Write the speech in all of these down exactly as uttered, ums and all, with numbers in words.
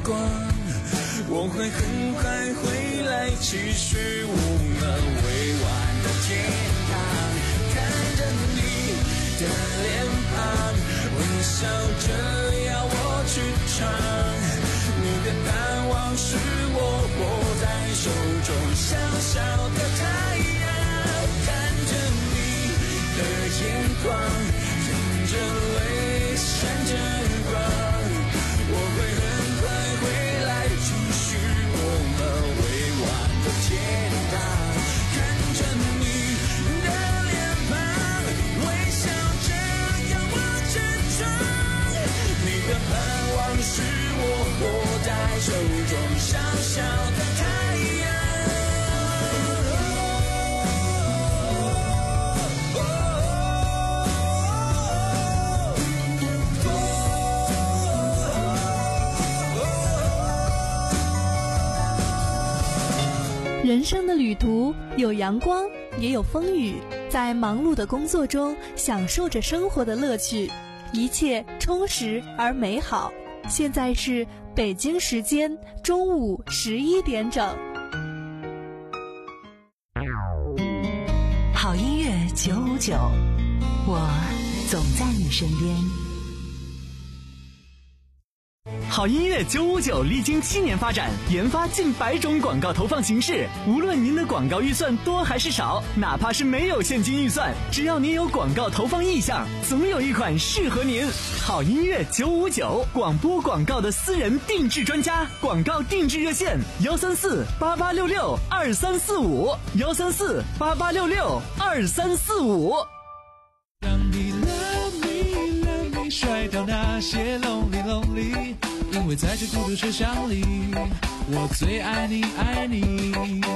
光，我会很快回来继续我们未完的天堂。看着你的脸庞，微笑着要我去唱，你的盼望是我握在手中小小的太阳。看着你的眼眶，忍着泪闪着光，我会很快回来继续我们未完的天堂。看着你的脸庞，微笑着要我去闯，你的盼望是我握在手中小小的太阳。 人生的旅途有阳光，也有风雨，在忙碌的工作中享受着生活的乐趣，一切充实而美好。现在是北京时间中午十一点整。 好音乐九五九，我总在你身边。 好音乐九五九历经七年发展，研发近百种广告投放形式。无论您的广告预算多还是少，哪怕是没有现金预算，只要您有广告投放意向，总有一款适合您。好音乐九五九，广播广告的私人定制专家，广告定制热线幺三四八八六六二三四五幺三四八八六六二三四五。 让你 love me love me 甩掉那些 lonely lonely，因为在这孤独车厢里，我最爱你爱你。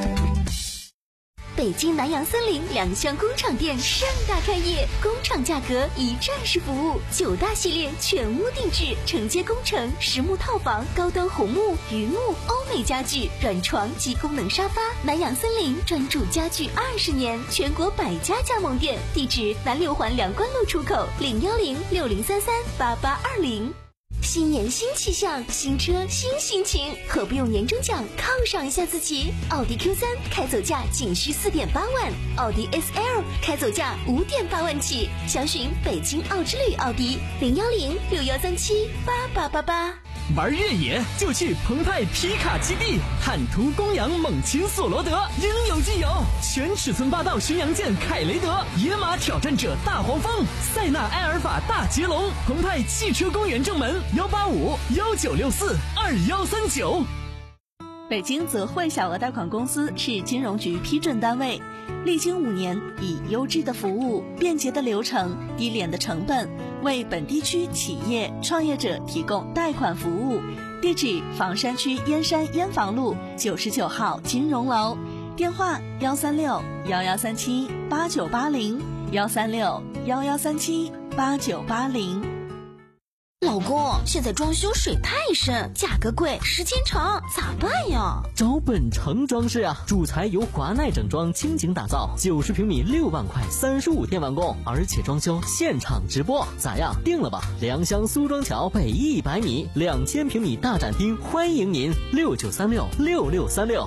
北京南洋森林两厢工厂店盛大开业，工厂价格一站式服务，九大系列全屋定制，承接工程、实木套房、高端红木、榆木、欧美家具、软床及功能沙发。南洋森林专注家具二十年，全国百家加盟店，地址南六环梁关路出口，零幺零六零三三八八二零。新年新气象，新车新心情，何不用年终奖犒赏一下自己？奥迪 Q 三 开走价仅需 四点八万，奥迪 S L 开走价 五点八万起，详询北京奥之旅奥迪零幺零六幺三七八八八八。 玩越野就去澎湃皮卡基地，坦途公羊猛禽索罗德，应有尽有。全尺寸霸道巡洋舰凯雷德，野马挑战者大黄蜂，塞纳埃尔法大捷龙。澎湃汽车公园正门幺八五幺九六四二幺三九。 北京泽汇小额贷款公司是金融局批准单位，历经五年，以优质的服务、便捷的流程、低廉的成本，为本地区企业创业者提供贷款服务。地址：房山区燕山燕房路九十九号金融楼，电话：幺三六幺幺三七八九八零幺三六幺幺三七八九八零。 老公，现在装修水太深，价格贵，时间长，咋办呀？ 找本城装饰啊，主材由华奈整装倾情打造，九十平米六万块，三十五天完工，而且装修现场直播，咋样？定了吧？良乡苏庄桥北一百米，两千平米大展厅，欢迎您，六九三六六六三六。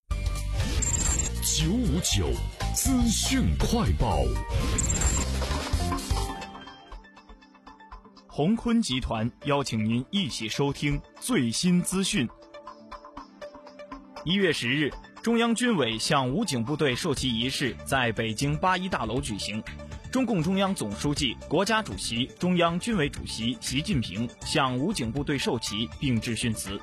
九五九资讯快报。 鸿坤集团邀请您一起收听最新资讯。一月十日，中央军委向武警部队授旗仪式在北京八一大楼举行。中共中央总书记、国家主席、中央军委主席习近平向武警部队授旗并致训词。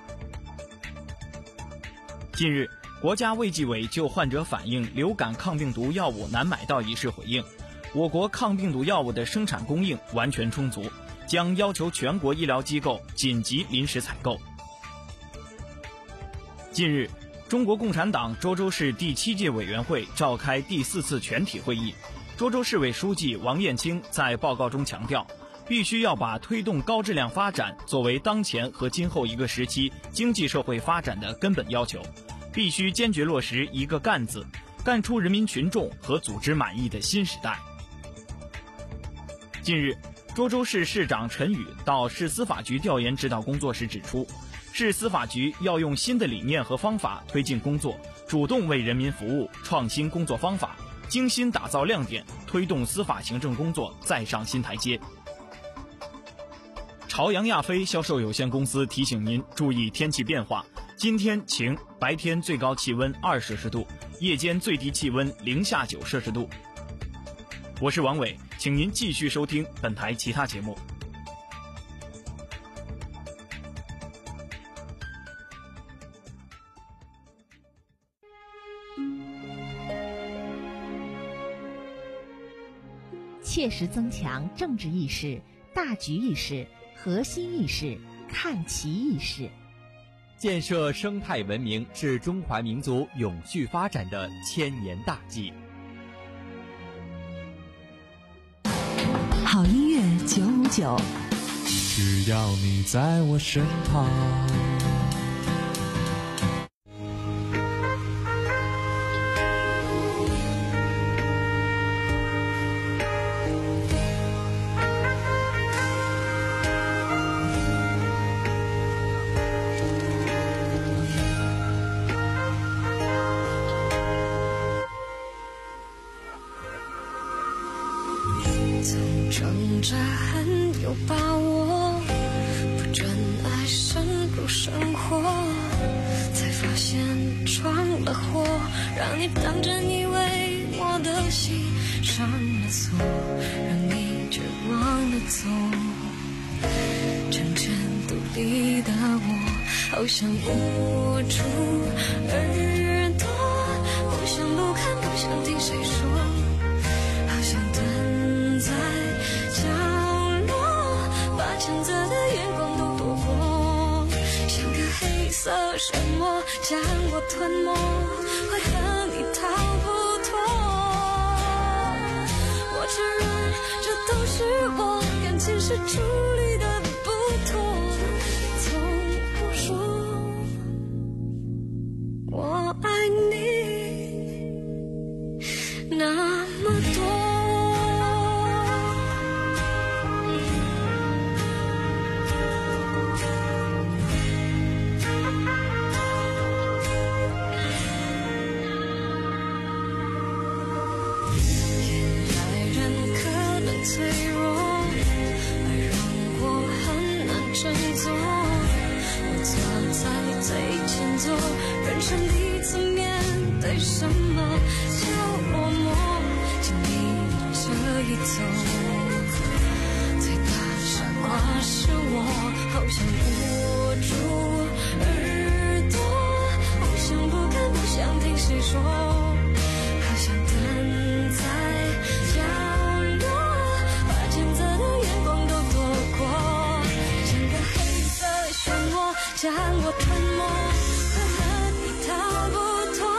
近日，国家卫计委就患者反映流感抗病毒药物难买到一事回应，我国抗病毒药物的生产供应完全充足，将要求全国医疗机构紧急临时采购。近日，中国共产党涿州市第七届委员会召开第四次全体会议，涿州市委书记王艳清在报告中强调，必须要把推动高质量发展作为当前和今后一个时期经济社会发展的根本要求，必须坚决落实一个干字，干出人民群众和组织满意的新时代。近日， 涿州市市长陈宇到市司法局调研指导工作时指出，市司法局要用新的理念和方法推进工作，主动为人民服务，创新工作方法，精心打造亮点，推动司法行政工作再上新台阶。朝阳亚飞销售有限公司提醒您注意天气变化，今天晴，白天最高气温二摄氏度，夜间最低气温零下九摄氏度。我是王伟，请您继续收听本台其他节目。 切实增强政治意识、大局意识、核心意识、看齐意识， 建设生态文明是中华民族永续发展的千年大计。 好音乐九五九， 只要你在我身旁。 挣扎很有把握，不真爱深入生活，才发现闯了祸，让你当真以为我的心上了锁，让你绝望的走。成全独立的我，好想捂住耳朵，不想不看，不想听谁说，好想蹲在角落，把谴责的眼光都躲过，像个黑色漩涡将我吞没，会和你逃不脱。我承认这都是我感情是处理的不妥，从不说我爱你那么多。脆弱，爱让我很难振作，我坐在最前座，人生第一次面对什么叫落寞，请你这一走，最大傻瓜是我，好想捂住耳朵，不想不看，不想听谁说，好想等在角落，将我吞没，会和你逃不脱。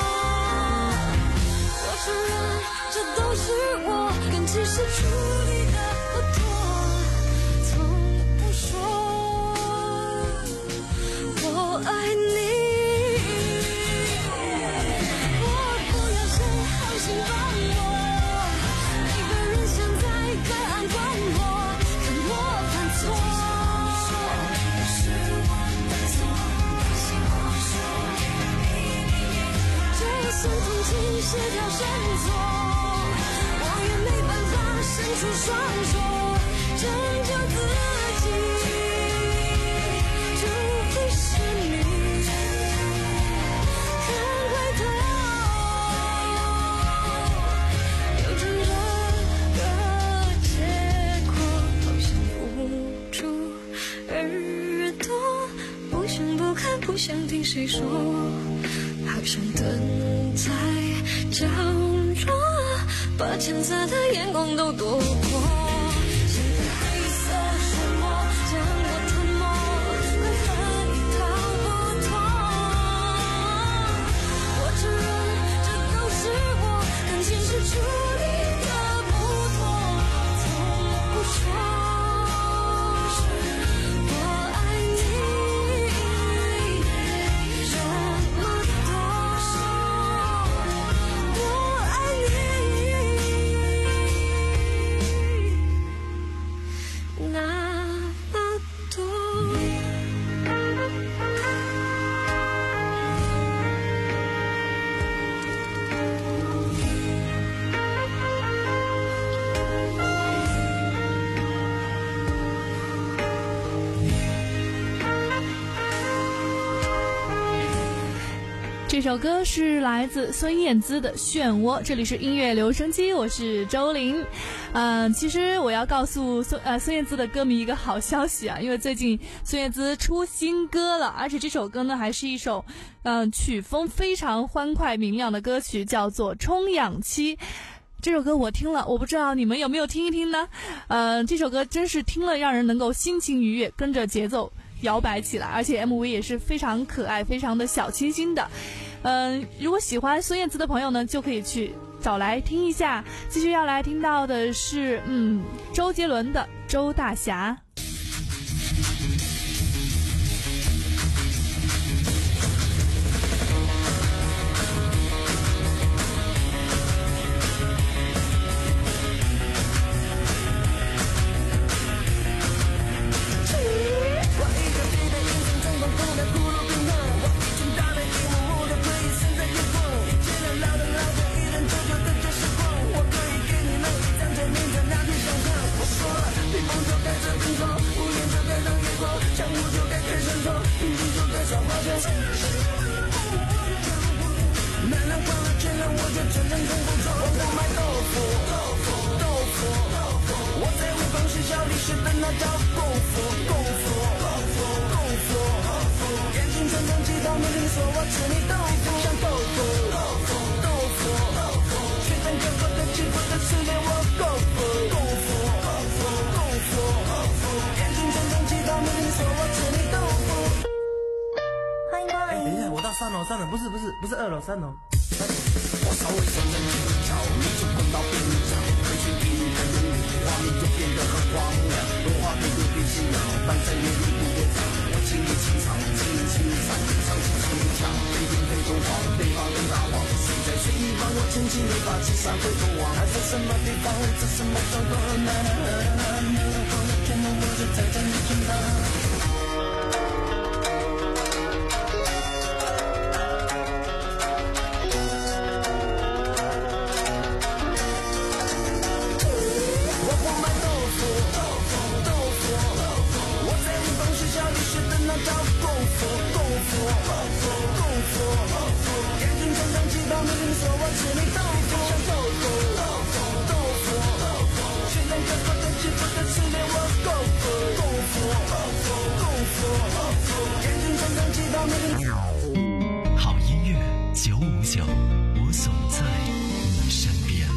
我承认这都是我跟其实处理的不妥，从不说我爱你。我不要谁好心帮我，每个人想在隔岸观火，看我犯错。算同情协调振作，我也没办法伸出双手拯救自己，除非是你肯回头，有着这个结果，好想捂住耳朵，不想不看，不想听谁说，好想等在角落，把谴责的眼光都躲过，像个黑色漩涡将我吞没，会和你逃不脱。我承认这都是我感情是处理的不妥，从不说我爱你这么多。 那么多。 这首歌是来自孙燕姿的《漩涡》，这里是音乐留声机，我是周玲。嗯、呃，其实我要告诉孙呃孙燕姿的歌迷一个好消息啊，因为最近孙燕姿出新歌了，而且这首歌呢还是一首嗯、呃、曲风非常欢快明亮的歌曲，叫做《充氧期》。这首歌我听了，我不知道你们有没有听一听呢？呃，这首歌真是听了让人能够心情愉悦，跟着节奏摇摆起来，而且 M V 也是非常可爱，非常的小清新的。嗯、呃，如果喜欢孙燕姿的朋友呢，就可以去找来听一下。继续要来听到的是，嗯，周杰伦的《周大侠》。 三楼，三楼，不是不是不是二楼，三楼。 我稍微上人技巧，你就滚到边角，可惜给你的人物画面就变得很荒凉，动画片都变形了，但在原地不变长。我请你清场，请你清场，唱起唱一唱，飞天飞东皇，对方跟大王，谁在随意帮我牵起你把七杀回头望，还在什么地方？这什么状况？难难难难，天哪，我就在这里听到。 好音乐九五九，我总在你身边。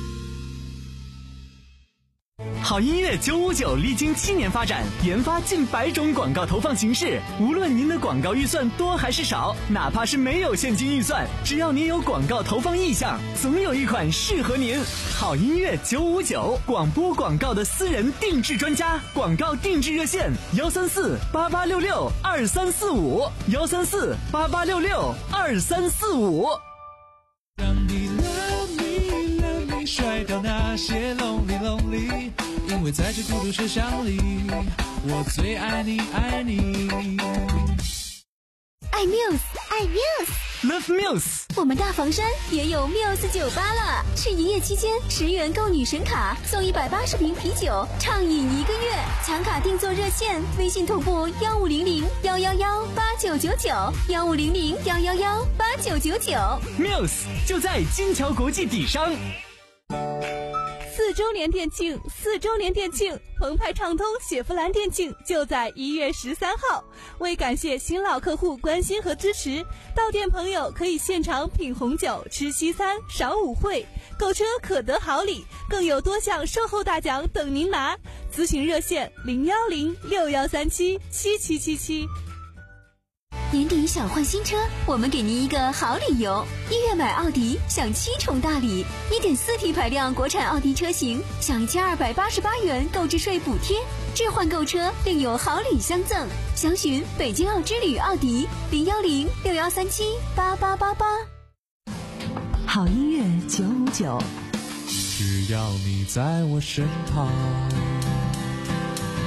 好音乐九五九历经七年发展，研发近百种广告投放形式。无论您的广告预算多还是少，哪怕是没有现金预算，只要您有广告投放意向，总有一款适合您。好音乐九五九，广播广告的私人定制专家，广告定制热线：幺三四八八六六二三四五，幺三四八八六六二三四五。 让你 love me love me 甩掉那些 lonely lonely， 因为在这孤独车厢里，我最爱你爱你。 爱 Muse， 爱 Muse，Love Muse。 我们大房山也有 Muse 酒吧了，是营业期间十元购女神卡，送一百八十瓶啤酒，畅饮一个月。抢卡订座热线：微信同步幺五零零幺幺幺八九九九，幺五零零幺幺幺八九九九。 Muse 就在金桥国际底商。 四周年店庆，四周年店庆，澎湃畅通雪佛兰店庆就在一月十三号。为感谢新老客户关心和支持，到店朋友可以现场品红酒、吃西餐、赏舞会，购车可得好礼，更有多项售后大奖等您拿。咨询热线：零幺零六幺三七七七七七。 年底想换新车，我们给您一个好理由。一月买奥迪享七重大礼， 一点四 T 排量国产奥迪车型享一千二百八十八元购置税补贴，置换购车另有好礼相赠。详询北京奥之旅奥迪零幺零六幺三七八八八八。 好音乐九五九， 只要你在我身旁，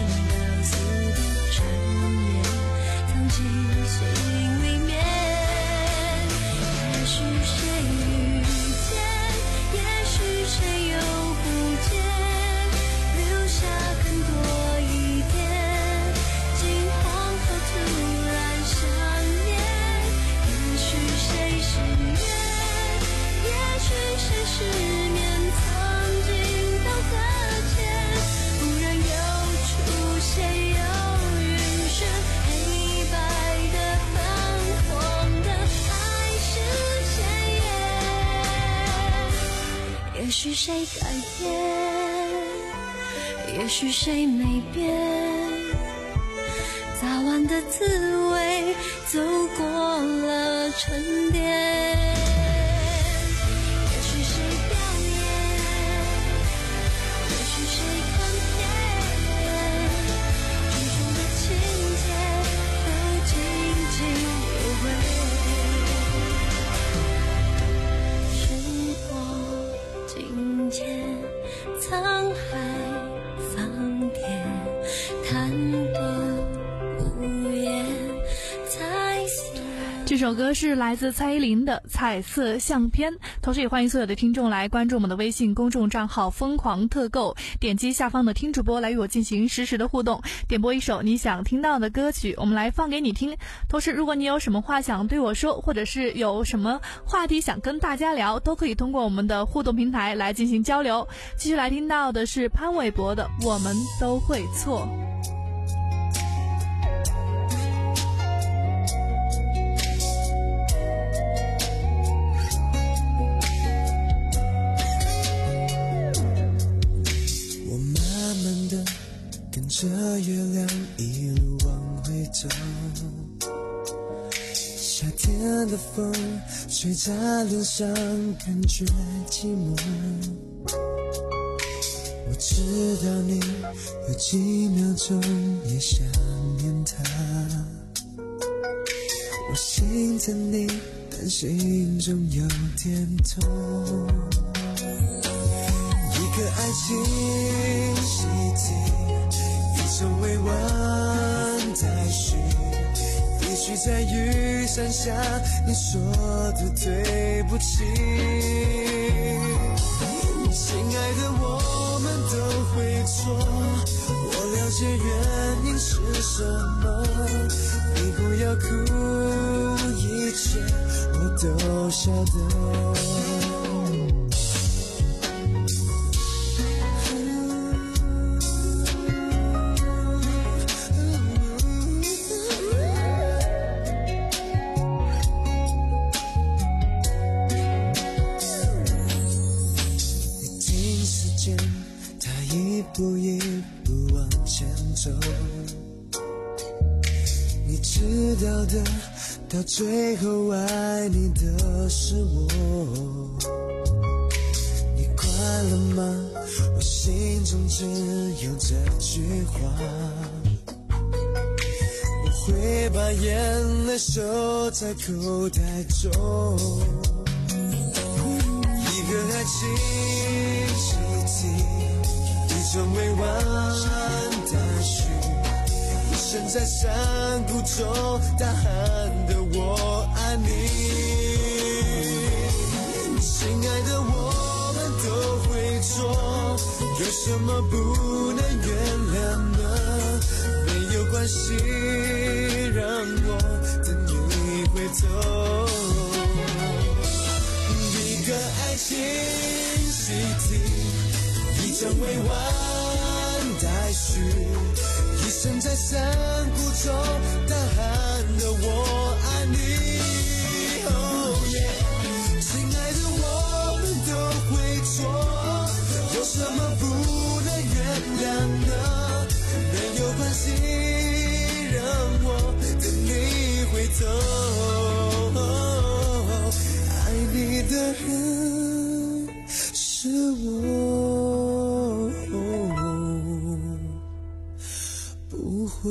到死的缠绵，藏进心里面。也许谁遇见，也许谁又不见，留下更多一点，惊慌后突然想念。也许谁是缘，也许谁失眠，曾经到搁浅，忽然又出现，又晕眩，黑白的泛黄的爱是鲜艳。也许谁改变，也许谁没变，早晚的滋味走过了沉淀。也许谁表演，也许谁看片，剧中的情节都静静有回。时过境迁，沧海桑田，叹得无言，彩色。 这首歌是来自蔡依林的《彩色相片》，同时也欢迎所有的听众来关注我们的微信公众账号疯狂特购，点击下方的听主播来与我进行实时的互动，点播一首你想听到的歌曲，我们来放给你听。同时如果你有什么话想对我说，或者是有什么话题想跟大家聊，都可以通过我们的互动平台来进行交流。继续来听到的是潘玮柏的《我们都会错》。 这月亮一路往回走，夏天的风吹在脸上，感觉寂寞。我知道你有几秒钟也想念他，我心疼你，但心中有点痛。一个爱情习题，一种委婉待续，也许在雨伞下你说的对不起。亲爱的，我们都会错，我了解原因是什么，你不要哭，一切我都晓得。步一步往前走，你知道的，到最后爱你的是我。你快乐吗？我心中只有这句话，我会把眼泪收在口袋中。一个爱情习题，一种委婉待续，一生在山谷中大喊的我爱你。亲爱的，我们都会错，有什么不能原谅呢？没有关系，让我等你回头。一个爱情习题，一场委婉待续，一生在山谷中大喊的我爱你。Oh yeah， 亲爱的，我们都会错，有什么不能原谅呢？没有关系，让我等你回头。爱你的人是我，不会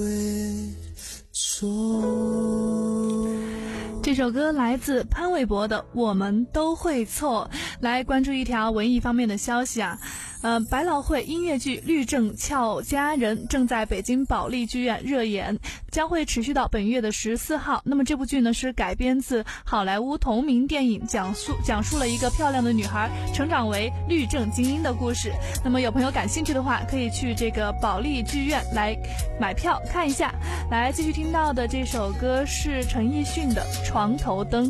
错。 这首歌来自潘玮柏的《我们都会错》。来关注一条文艺方面的消息啊， 呃，百老汇音乐剧《律政俏佳人》正在北京保利剧院热演，将会持续到本月的十四号。那么这部剧呢是改编自好莱坞同名电影，讲述讲述了一个漂亮的女孩成长为律政精英的故事。那么有朋友感兴趣的话，可以去这个保利剧院来买票看一下。来，继续听到的这首歌是陈奕迅的《床头灯》。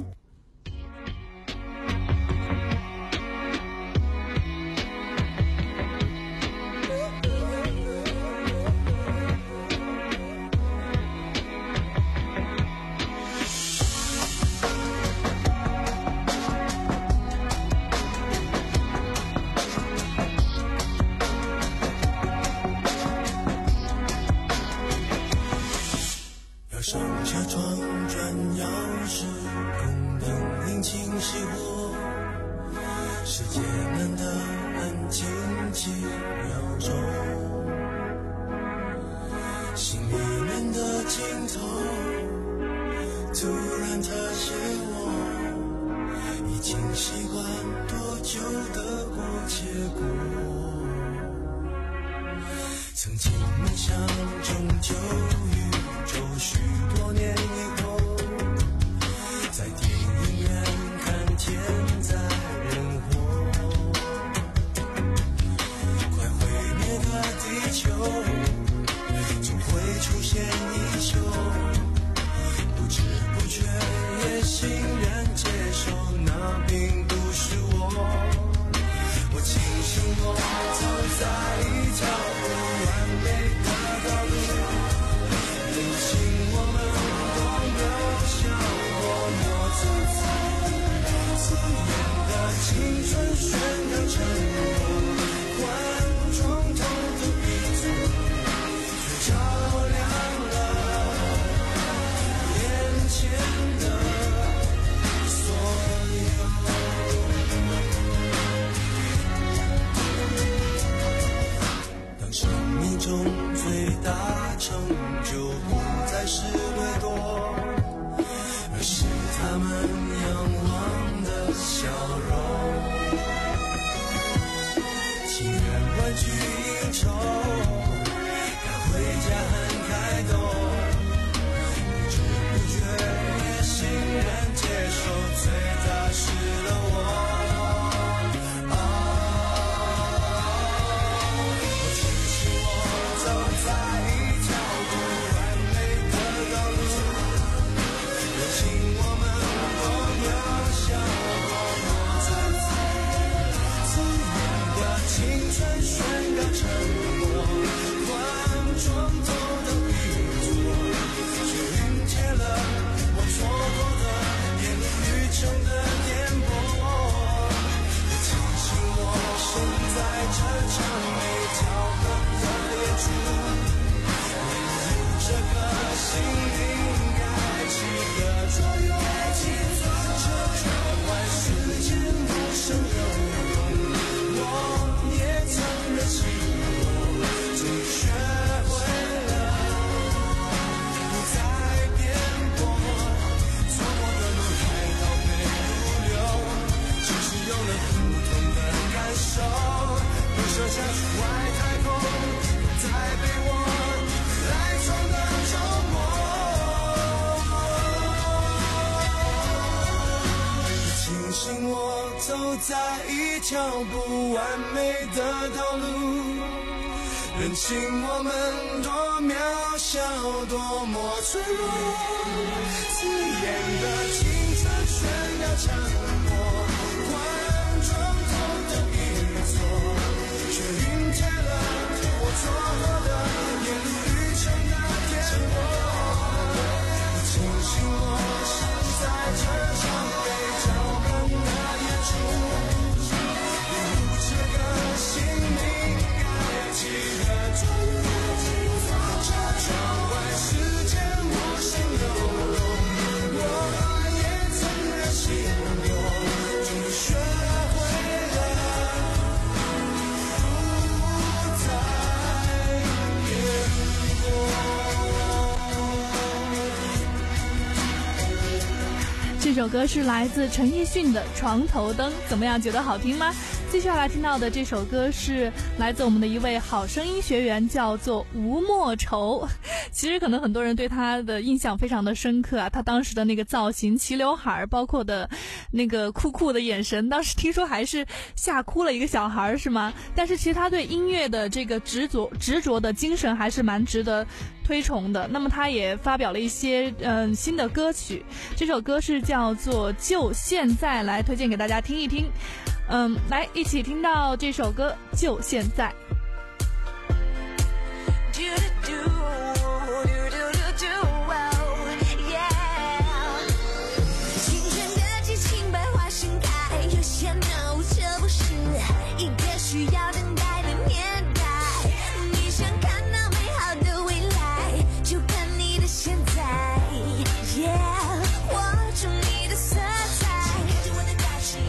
上车窗转钥匙，空灯引擎熄火，世界难得安静几秒钟，心里面的镜头突然塌陷，我已经习惯多久的过结果，曾经梦想中就宇宙许多年以后，在电影院看天灾人祸，快毁灭的地球总会出现一宿，不知不觉也欣然接受那并不是我，我庆幸我走在一条不完美的道路，任性我们都渺小，我摸走在刺眼的青春宣告沉默，换床头的一座，却照亮了眼前的所有。当生命中最大成就不再是掠夺，而是他们仰望的笑容。情人婉拒应酬，赶回家很开动，不知不觉也欣然接受最踏实的我。在一条不完美的道路，认清我们多渺小，多么脆弱，刺眼的青春宣告沉默，换床头的一座，却晕贴了我错过的沿路旅程的颠簸。庆幸我身在这场被照亮的演出，心灵该记得专注，这窗外世界无声流动，我也曾任性过，终于学会了不再变过。这首歌是来自陈奕迅的《床头灯》，怎么样，觉得好听吗？ 继续要来听到的这首歌是来自我们的一位好声音学员，叫做吴莫愁。其实可能很多人对他的印象非常的深刻啊，他当时的那个造型，齐刘海，包括的那个酷酷的眼神，当时听说还是吓哭了一个小孩，是吗？但是其实他对音乐的这个执着执着的精神还是蛮值得推崇的。那么他也发表了一些嗯、呃、新的歌曲，这首歌是叫做就现在，来推荐给大家听一听。嗯，来一起听到这首歌就现在。 青春的激情百花盛开，有些 no 这不是一个需要等待的年代，你想看到美好的未来，就看你的现在 yeah 握住你的色彩，跟着我的表情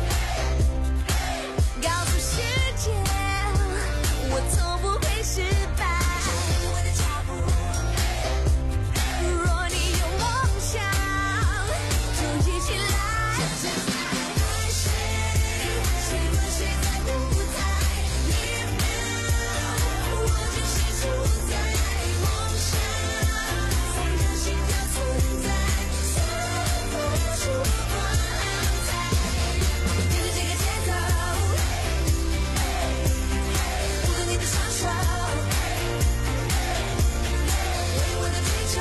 告诉世界我从不会失败，跟着我的脚步，若你有梦想就一起来，爱谁谁管谁在舞台，你秒我就是主宰，梦想才让心跳存在，所有付出我安在，跟着这个节奏，握住你的双手，为我的追求，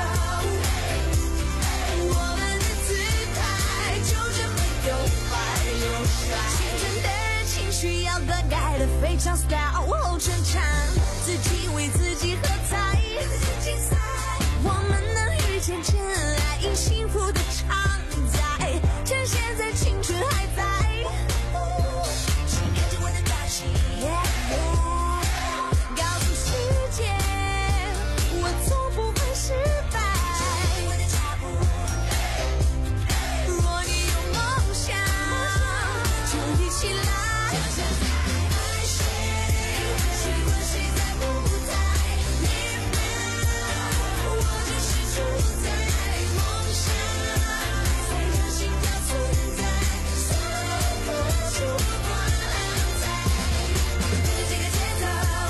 我们的姿态就这么有坏有帅，青春的情绪要灌溉的非常 style 后成长，自己为自己喝彩，竞赛，我们能遇见真爱，因幸福的常在，趁现在青春还在，请跟着我的表情 yeah, yeah 告诉世界我从不会失败，我的脚步，若你有梦想就一起来，爱谁谁管谁在舞台，你秒我就是主宰，梦想才让心跳存在，所有付出我安在，跟着这个节奏，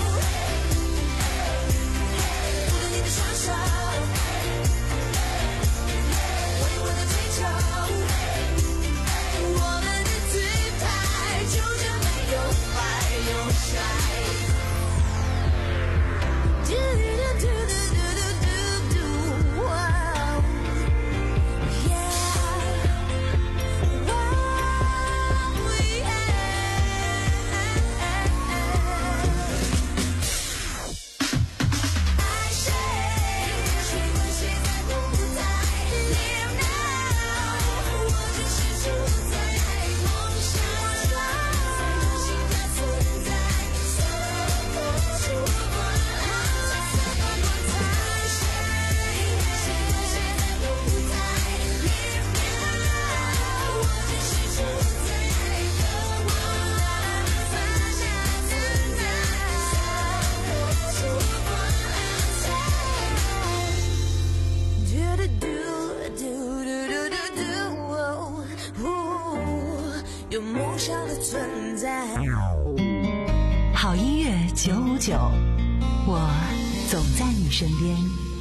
握住你的双手，为我的追求，我们的姿态就这么有坏有帅，嘟嘟嘟嘟嘟嘟嘟嘟，哇 yeah 哇 yeah 爱谁谁管谁在舞台，你秒我就是主宰，梦想才让心跳存在，所有付出我安在，爱谁谁管谁在舞台，你秒我就是主宰，跟我放下自在，所有付出我安在，嘟嘟嘟嘟嘟嘟嘟嘟，有梦想的存在。 好音乐九五九，我总在你身边。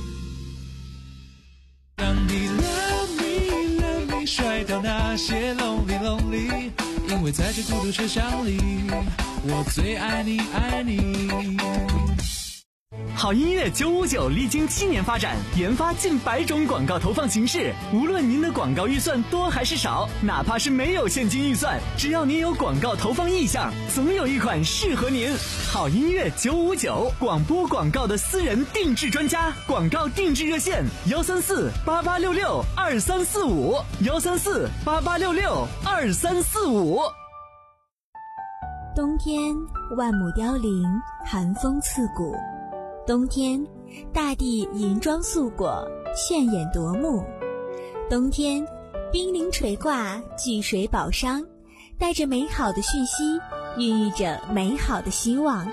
让你 love me love me 甩掉那些 lonely lonely， 因为在这孤独车厢里，我最爱你爱你。 好音乐九五九历经七年发展，研发近百种广告投放形式。无论您的广告预算多还是少，哪怕是没有现金预算，只要您有广告投放意向，总有一款适合您。好音乐九五九，广播广告的私人定制专家，广告定制热线：幺三四八八六六二三四五，幺三四八八六六二三四五。 冬天万亩凋零，寒风刺骨。冬天，大地银装素裹，炫眼夺目。冬天，冰凌垂挂，聚水宝商，带着美好的讯息，孕育着美好的希望。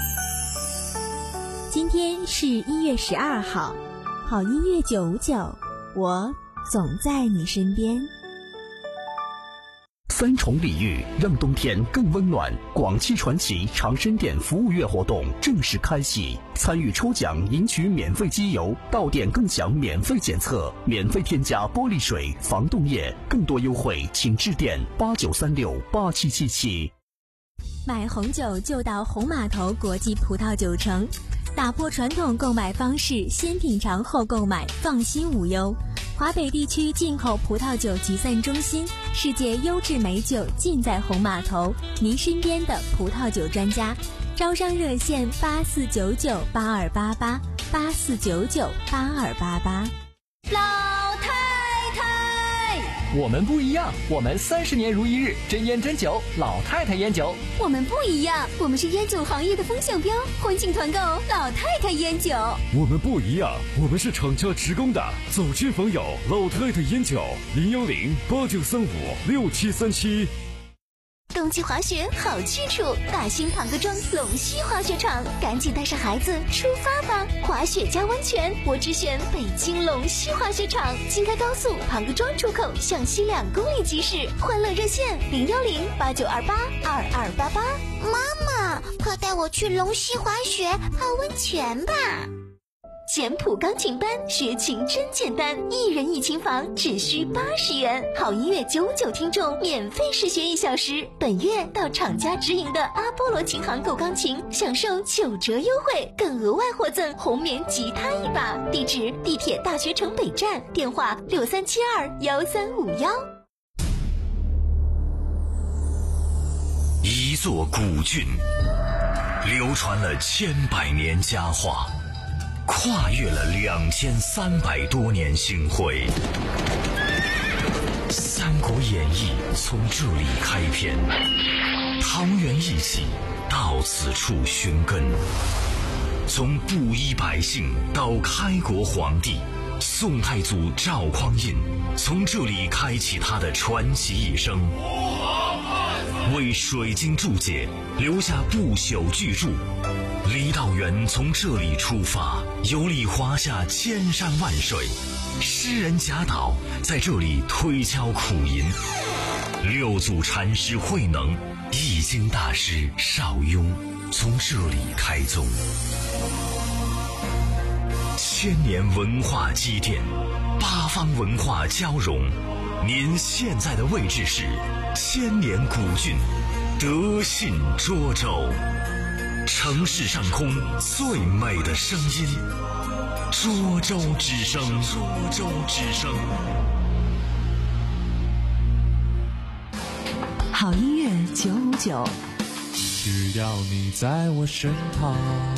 今天是一月十二号，好音乐九五九，我总在你身边。 三重礼遇，让冬天更温暖。广汽传祺长生店服务月活动正式开启，参与抽奖赢取免费机油，到店更享免费检测，免费添加玻璃水、防冻液。更多优惠请致电八九三六八七七七。 买红酒就到红码头国际葡萄酒城，打破传统购买方式，先品尝后购买，放心无忧。华北地区进口葡萄酒集散中心，世界优质美酒尽在红码头，您身边的葡萄酒专家。招商热线八四九九八二八八八四九九八二八八。 老太太， 我们不一样，我们三十年如一日，真烟真酒，老太太烟酒。 我们不一样，我们是烟酒行业的风向标，欢庆团购老太太烟酒。 我们不一样，我们是厂家直供的，走亲访友，老太太烟酒，零幺零八九三五六七三七。 冬季滑雪好去处，大兴庞各庄龙溪滑雪场，赶紧带上孩子出发吧！滑雪加温泉，我只选北京龙溪滑雪场。京开高速庞各庄出口向西两公里即驶，欢乐热线零幺零八九二八二二八八。 妈妈，快带我去龙溪滑雪泡温泉吧！ 简谱钢琴班学琴真简单，一人一琴房只需八十元，好音乐九九听众免费试学一小时。本月到厂家直营的阿波罗琴行购钢琴，享受九折优惠，更额外获赠红棉吉他一把。地址：地铁大学城北站，电话六三七二幺三五幺。 一座古郡，流传了千百年佳话，跨越了两千三百多年星辉。《三国演义》从这里开篇，桃园义气到此处寻根。从布衣百姓到开国皇帝，宋太祖赵匡胤从这里开启他的传奇一生，为水晶注解，留下不朽巨著。李道元从这里出发，游历华夏千山万水；诗人贾岛在这里推敲苦吟；六祖禅师慧能、易经大师邵雍从这里开宗。千年文化积淀，八方文化交融。您现在的位置是千年古郡德信涿州。城市上空最美的声音，涿州之声。涿州之声。 好音乐九五九， 只要你在我身旁。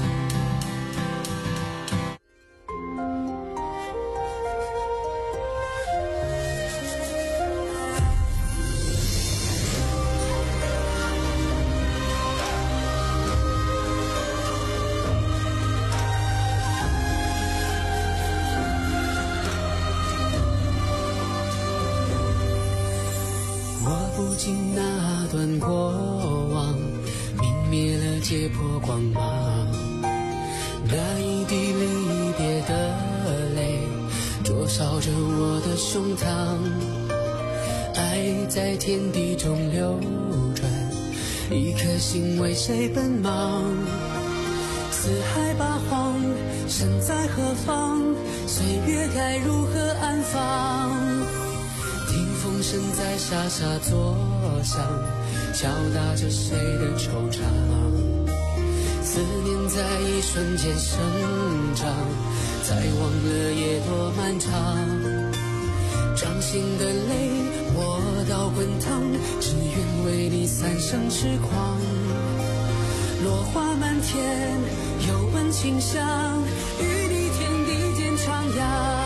不尽那段过往，泯灭了结魄光芒。那一滴离别的泪，灼烧着我的胸膛。爱在天地中流转，一颗心为谁奔忙？四海八荒，身在何方？岁月该如何安放？听风声在沙沙作响，敲打着谁的惆怅。思念在一瞬间生长，再忘了也多漫长。掌心的泪我到滚烫，只愿为你三生痴狂。落花满天，又闻清香，与你天地间徜徉。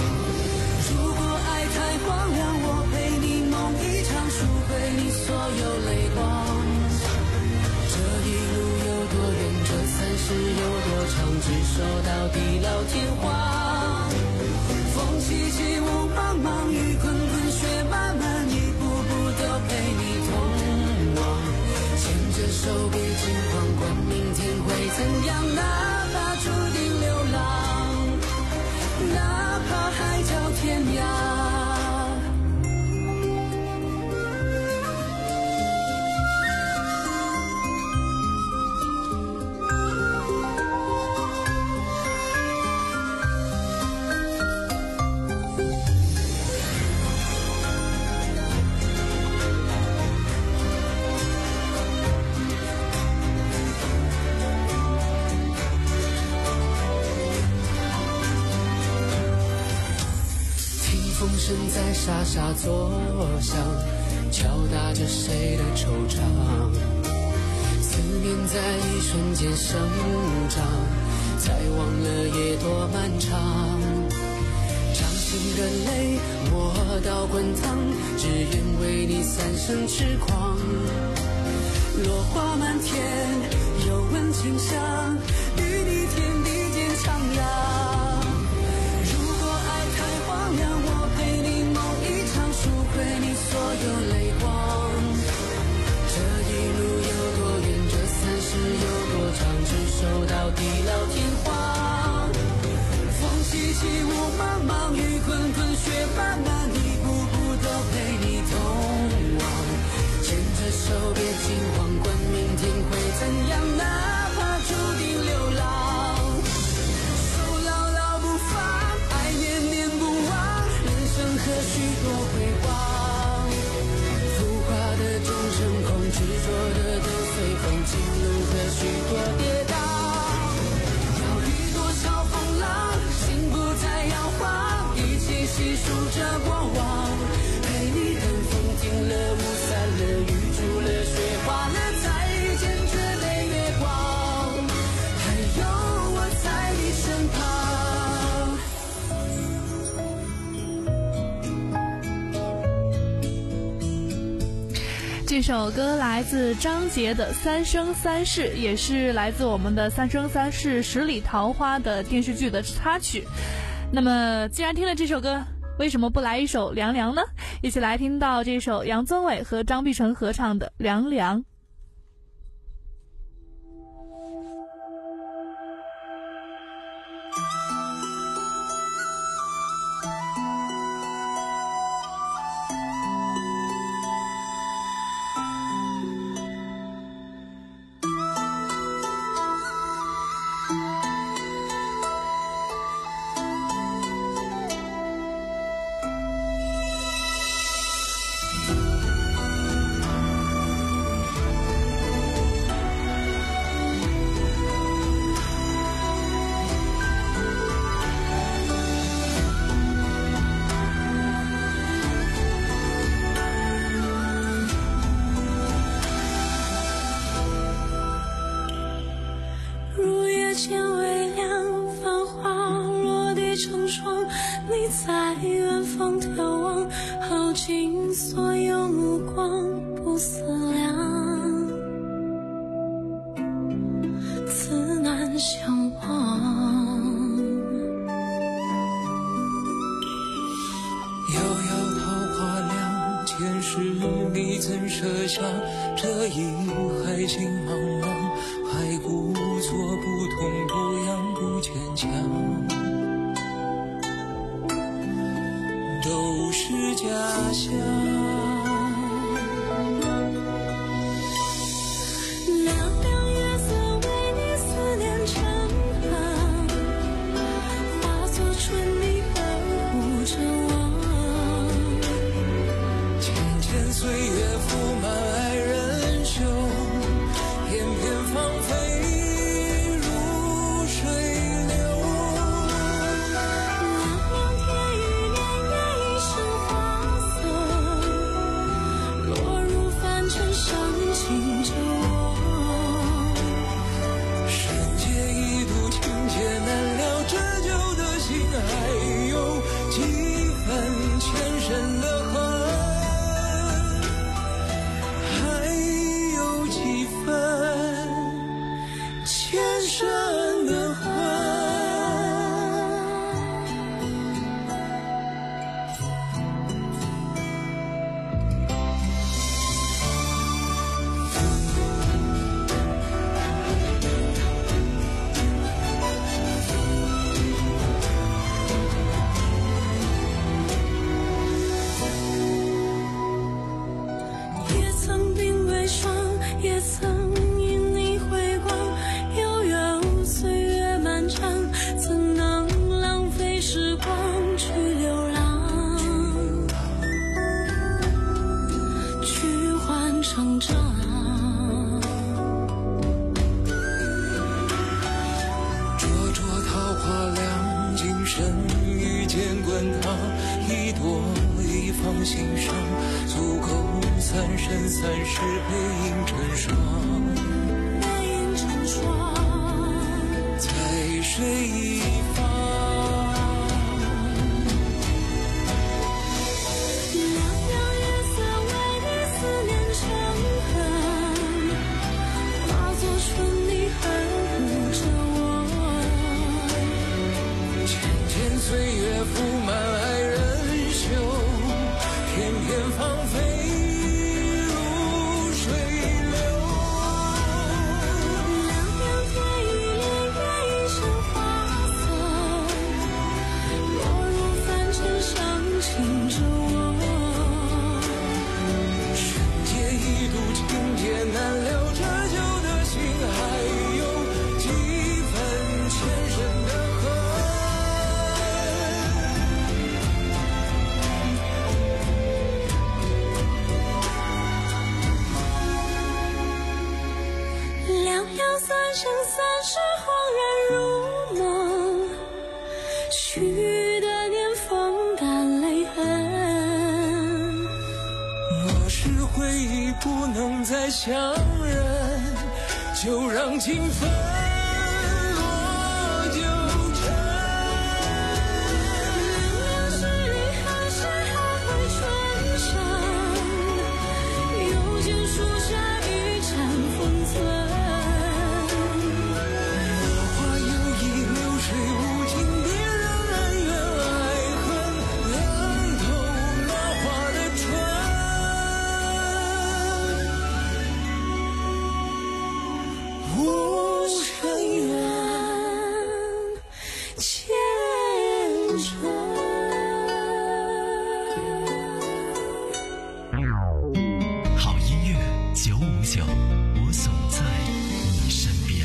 所有泪光，这一路有多远，这三世有多长，执手到地老天荒。风起起雾茫茫，雨滚滚雪漫漫，一步步都陪你同往。牵着手别惊慌，管明天会怎样，哪怕注定正在沙沙作响，敲打着谁的惆怅。思念在一瞬间生长，才忘了夜多漫长。掌心的泪磨到滚烫，只愿为你三生痴狂。落花满天，又闻清香，与你天地间徜徉。如果爱太荒凉，我陪你梦一场，赎回你所有泪光。这一路有多远，这三世有多长，执手到地老天荒。风起起雾茫茫，雨滚滚雪漫漫，一步步都陪你同往。牵着手别惊慌，管明天会怎样，哪怕注定流浪。手牢牢不放，爱念念不忘，人生何须多辉煌。浮华的终成空，执着的都随风，情路何须多跌宕。要遇多少风浪，心不再摇晃，一起细数着过往。陪你等风停了，雾散了，雨住了，雪化了，再见这泪月光，还有我在你身旁。 这首歌来自张杰的《三生三世》，也是来自我们的《三生三世十里桃花》的电视剧的插曲。那么既然听了这首歌，为什么不来一首《凉凉》呢？一起来听到这首杨宗纬和张碧晨合唱的《凉凉》。 在远方眺望，耗尽所有目光，不思量，自难相忘。 遥遥桃花凉，前世你怎设想？这一海情茫茫，还故作不痛不痒不坚强。都是假象。 凉凉月色为你思念成行，化作春泥呵护着我。 渐渐岁月覆满爱人袖，片片芳菲如水流。 凉凉天与年夜一生花色， 分散时背影成双， 背影成双， 在水一方。 两样月色为你思念成河，化作春泥呵护着我。 渐渐岁月铺满爱人袖，片片芳菲如水流。 两样醉意恋月一生花色，落入凡尘伤情着我。 深夜一度情节难留，这旧的心还有几分前生的恨。 两样三生三世恍然如梦，去的年风干泪痕。 若是回忆不能再相认，就让情分落九尘。 两样是离海誓还会春山，又见树下一盏风存。 花有意流水无情，别让恩怨爱恨凉透那花的唇。无深渊前尘。 好音乐九五九，我总在你身边。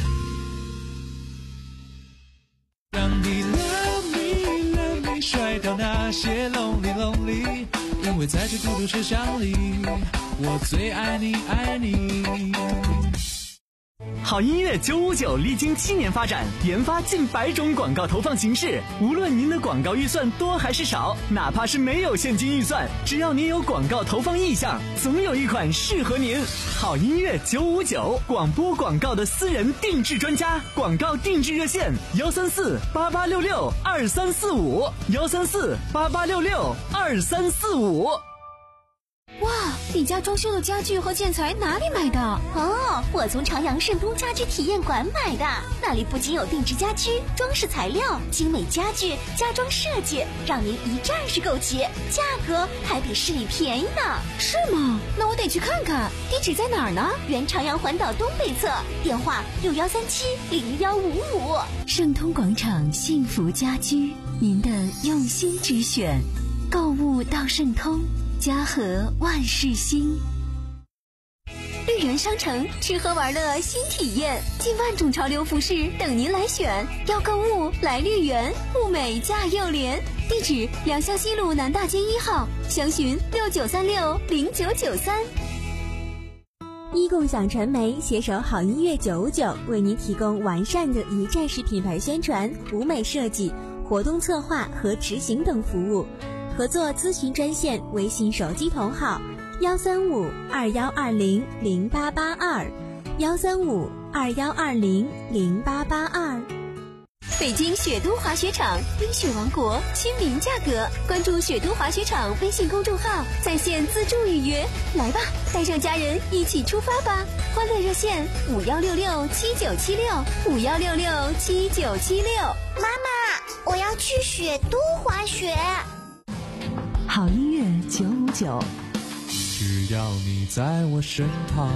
让你 love me love me 甩掉那些 lonely lonely， 因为在这孤独车厢里，我最爱你爱你。 好音乐九五九历经七年发展，研发近百种广告投放形式。无论您的广告预算多还是少，哪怕是没有现金预算，只要您有广告投放意向，总有一款适合您。好音乐九五九，广播广告的私人定制专家，广告定制热线：幺三四八八六六二三四五，幺三四八八六六二三四五。 哇，你家装修的家具和建材哪里买的？哦，我从朝阳盛东家居体验馆买的。那里不仅有定制家居、装饰材料、精美家具、家装设计，让您一站式购齐，价格还比市里便宜呢。是吗？那我得去看看。地址在哪儿呢？原朝阳环岛东北侧，电话六幺三七零幺五五。 盛通广场幸福家居，您的用心之选。购物到盛通。家和万事兴。 绿园商城吃喝玩乐新体验，近万种潮流服饰等您来选。要购物来绿园，物美价又廉。地址：良乡西路南大街一号，详询六九三六零九九三。 一共享传媒携手好音乐九五九，为您提供完善的一站式品牌宣传、舞美设计、活动策划和执行等服务。合作咨询专线：微信手机同号幺三五二幺二零零八八二，幺三五二幺二零零八八二。 北京雪都滑雪场，冰雪王国，亲民价格。关注雪都滑雪场微信公众号，在线自助预约。来吧，带上家人一起出发吧！欢乐热线：五幺六六七九七六，五幺六六七九七六。 妈妈，我要去雪都滑雪。 好音乐九五九， 只要你在我身旁。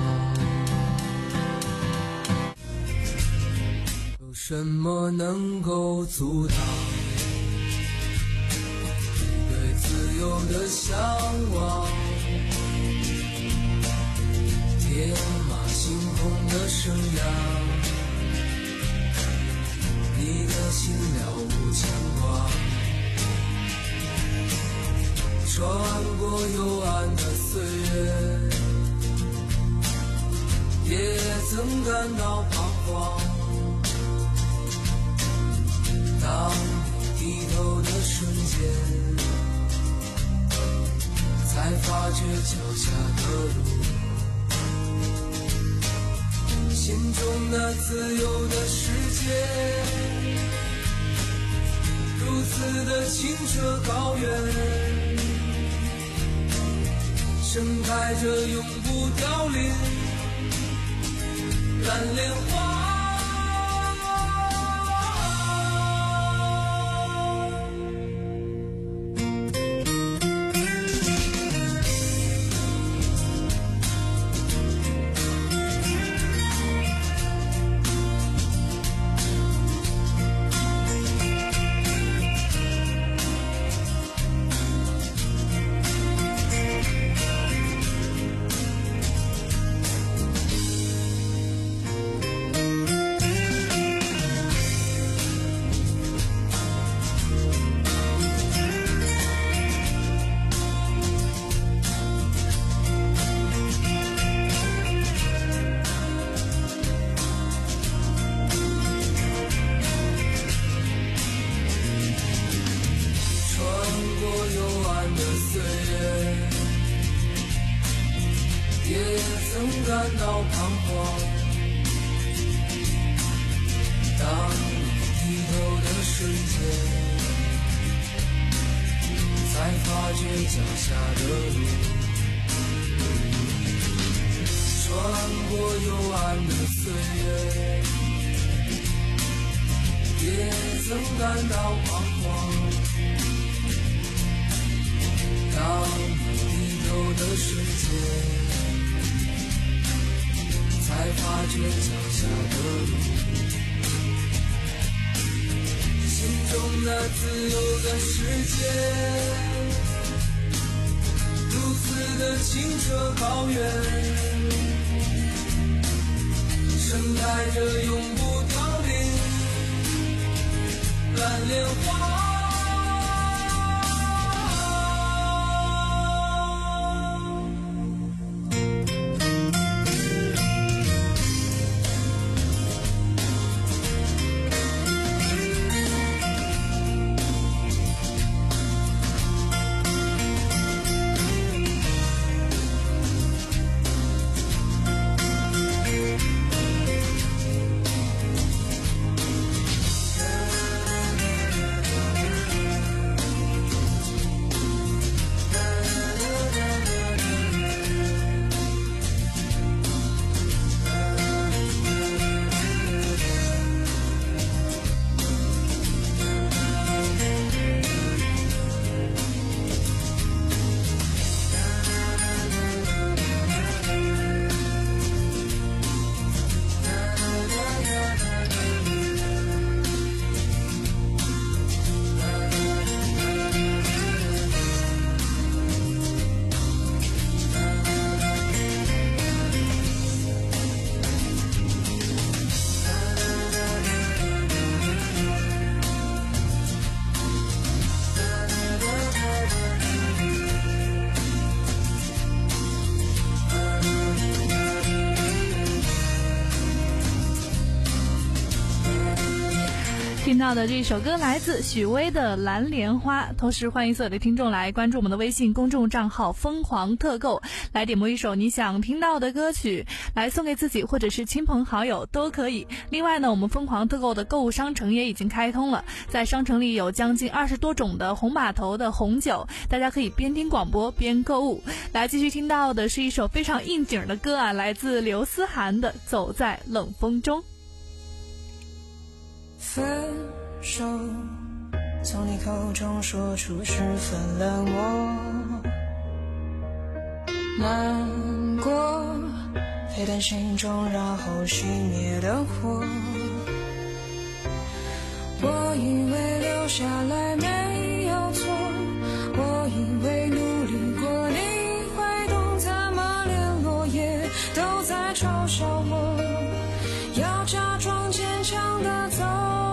有什么能够阻挡你对自由的向往？天马行空的生涯，你的心了无牵挂。穿过幽暗的岁月，也曾感到彷徨。当你低头的瞬间，才发觉脚下的路心中那自由的世界，如此的清澈高远，盛开着永不凋零蓝莲花。 听到的这首歌来自许巍的《蓝莲花》，同时欢迎所有的听众来关注我们的微信公众账号疯狂特购，来点播一首你想听到的歌曲，来送给自己或者是亲朋好友都可以。另外呢，我们疯狂特购的购物商城也已经开通了，在商城里有将近二十多种的红码头的红酒，大家可以边听广播边购物。来继续听到的是一首非常应景的歌啊，来自刘思涵的《走在冷风中》。 分手，从你口中说出十分冷漠，难过飞到心中，然后熄灭的火。我以为留下来没有错，我以为努力过你会懂，怎么连落叶都在嘲笑我，要假装坚强的走。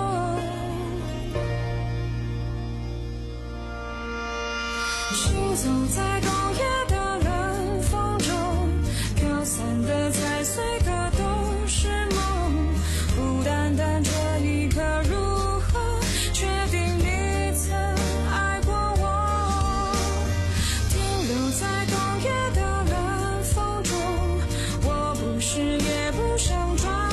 行走在冬夜的冷风中，飘散的踩碎的都是梦，孤单单这一刻如何确定你曾爱过我，停留在冬夜的冷风中，我不是也不想转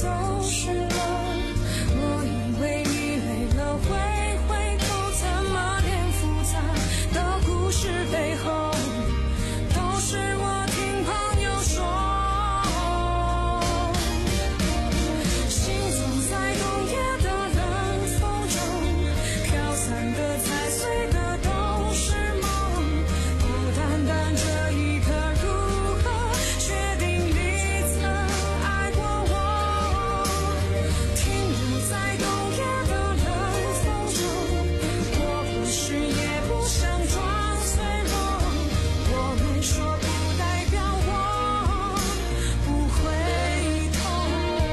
走失了。我以为你累了会回头，怎么连复杂的故事背后都是我听朋友说。行走在冬夜的冷风中，飘散的踩碎的都是梦，孤单单这一刻如何确定你曾爱过我。停留在冬夜的冷风中，我不是也不想装脆弱，我没说不代表我不会痛。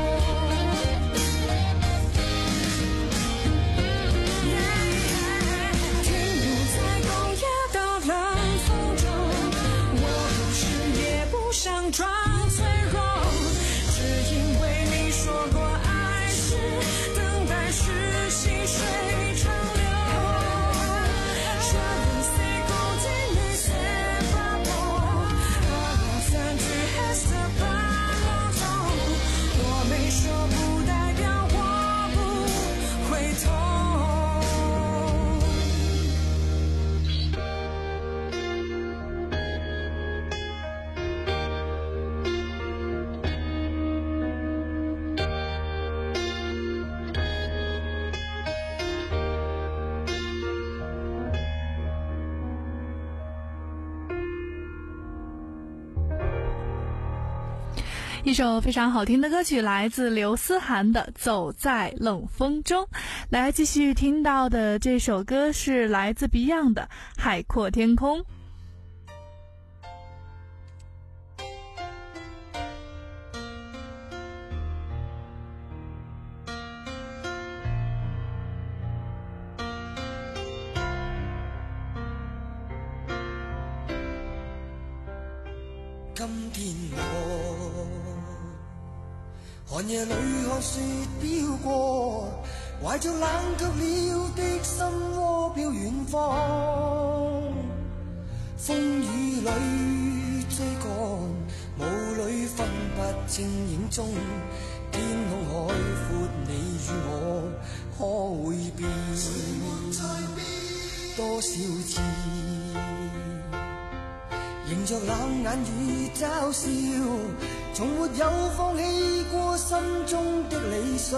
停留在冬夜的冷风中，我不是也不想装脆弱，只因为你说过爱是等待是细水长流。Je ne sais continuer, c'est pas bon. À la fin tu restes pas longtemps. 我没说不代表我不会痛。 一首非常好听的歌曲，来自刘思涵的《走在冷风中》。来继续听到的这首歌是来自 Beyond 的《海阔天空》。 今天我寒夜里看雪飄過，懷着冷卻了的心窩飄遠方。風雨裏追趕，霧裏分不清影蹤，天空海闊，你與我可會變？多少次迎着冷眼與嘲笑，從沒有放棄過心中的理想。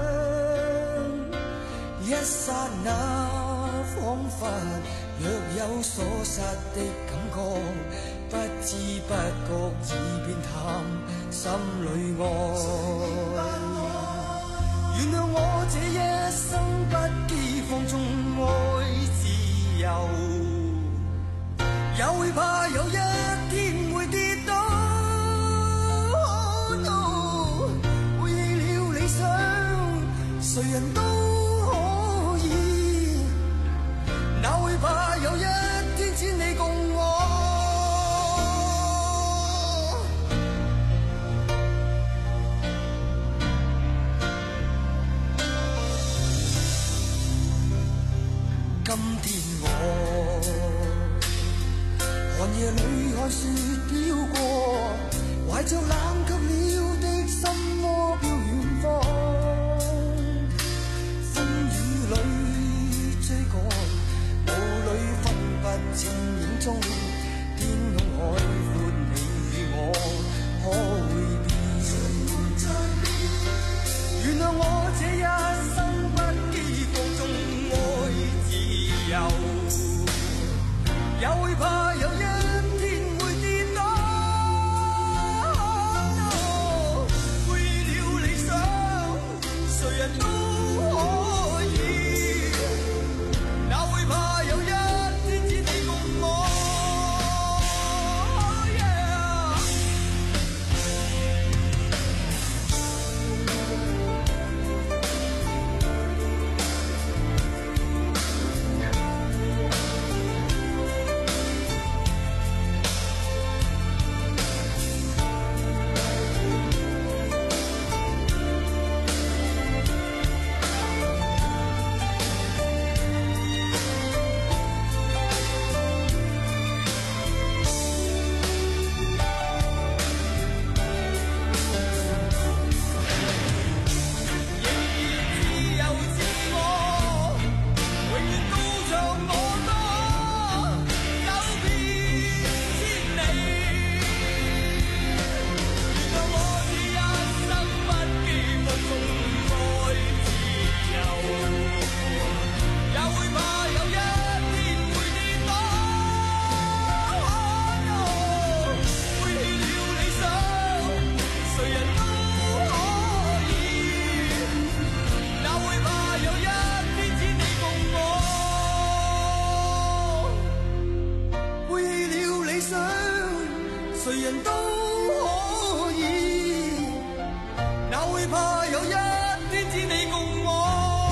一剎那彷彿若有所失的感覺，不知不覺已變淡心裏愛。原諒我這一生不羈放縱愛自由，也會怕有一天會跌倒。Oh no， 背棄了理想，誰人都可以，哪會怕有一天只你共我。今天我寒夜裏看雪飄過，懷着冷卻了的心窩飄遠方。風雨裏追趕，霧裏分不清影蹤，天空海闊，你與我可會變？原諒我這一生不羈放縱愛自由，也會怕有一天會跌倒。Oh no， 背了理想，誰人都可以，哪會怕有一天只你共我。 谁人都可以，哪會怕有一天只你共我。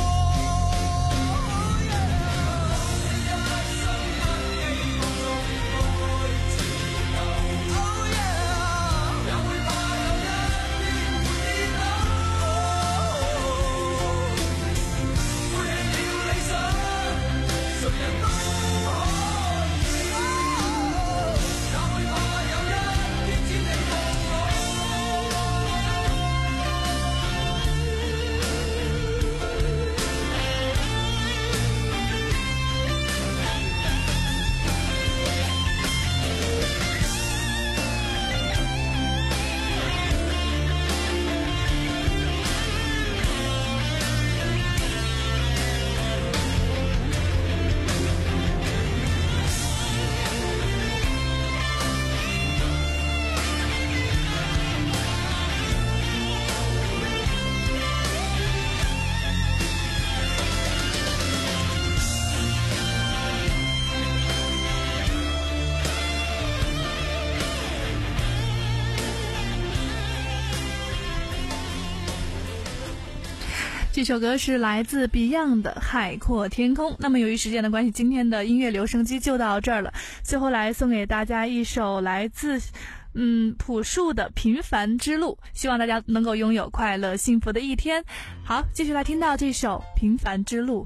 这首歌是来自 Beyond 的《海阔天空》。那么由于时间的关系，今天的音乐留声机就到这儿了。最后来送给大家一首来自嗯朴树的《平凡之路》，希望大家能够拥有快乐幸福的一天。好，继续来听到这首《平凡之路》。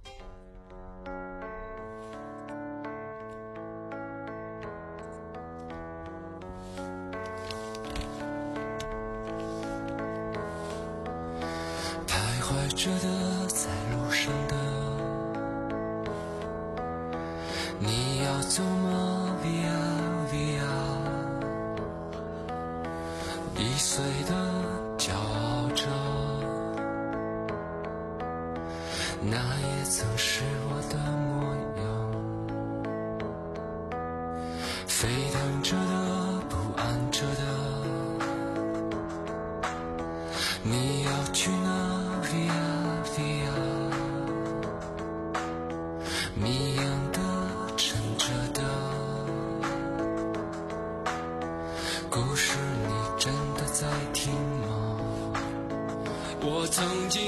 着的在路上的，你要走吗 ？Via Via， 易碎的骄傲着，那也曾是我的模样。沸腾着的，不安着的，你要去哪？ Via Via， 谜样的沉着的故事，你真的在听吗？我曾经。